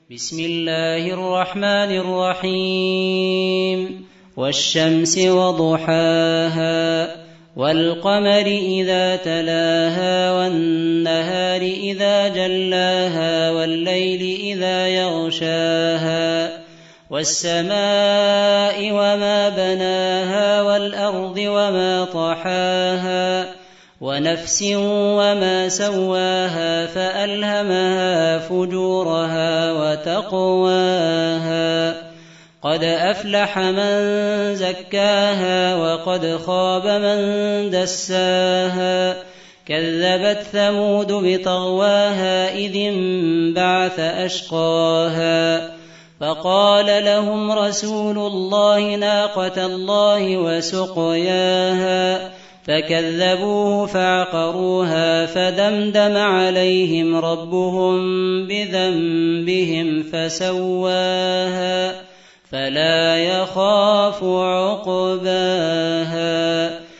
بسم الله الرحمن الرحيم والشمس وضحاها والقمر إذا تلاها والنهار إذا جلاها والليل إذا يغشاها والسماء وما بناها والأرض وما طحاها ونفس وما سواها فألهمها فجورها وتقواها قد أفلح من زكاها وقد خاب من دساها كذبت ثمود بطغواها إذ انبعث أشقاها فقال لهم رسول الله ناقة الله وسقياها فكذبوه فعقروها فدمدم عليهم ربهم بذنبهم فسواها فلا يخاف عقباها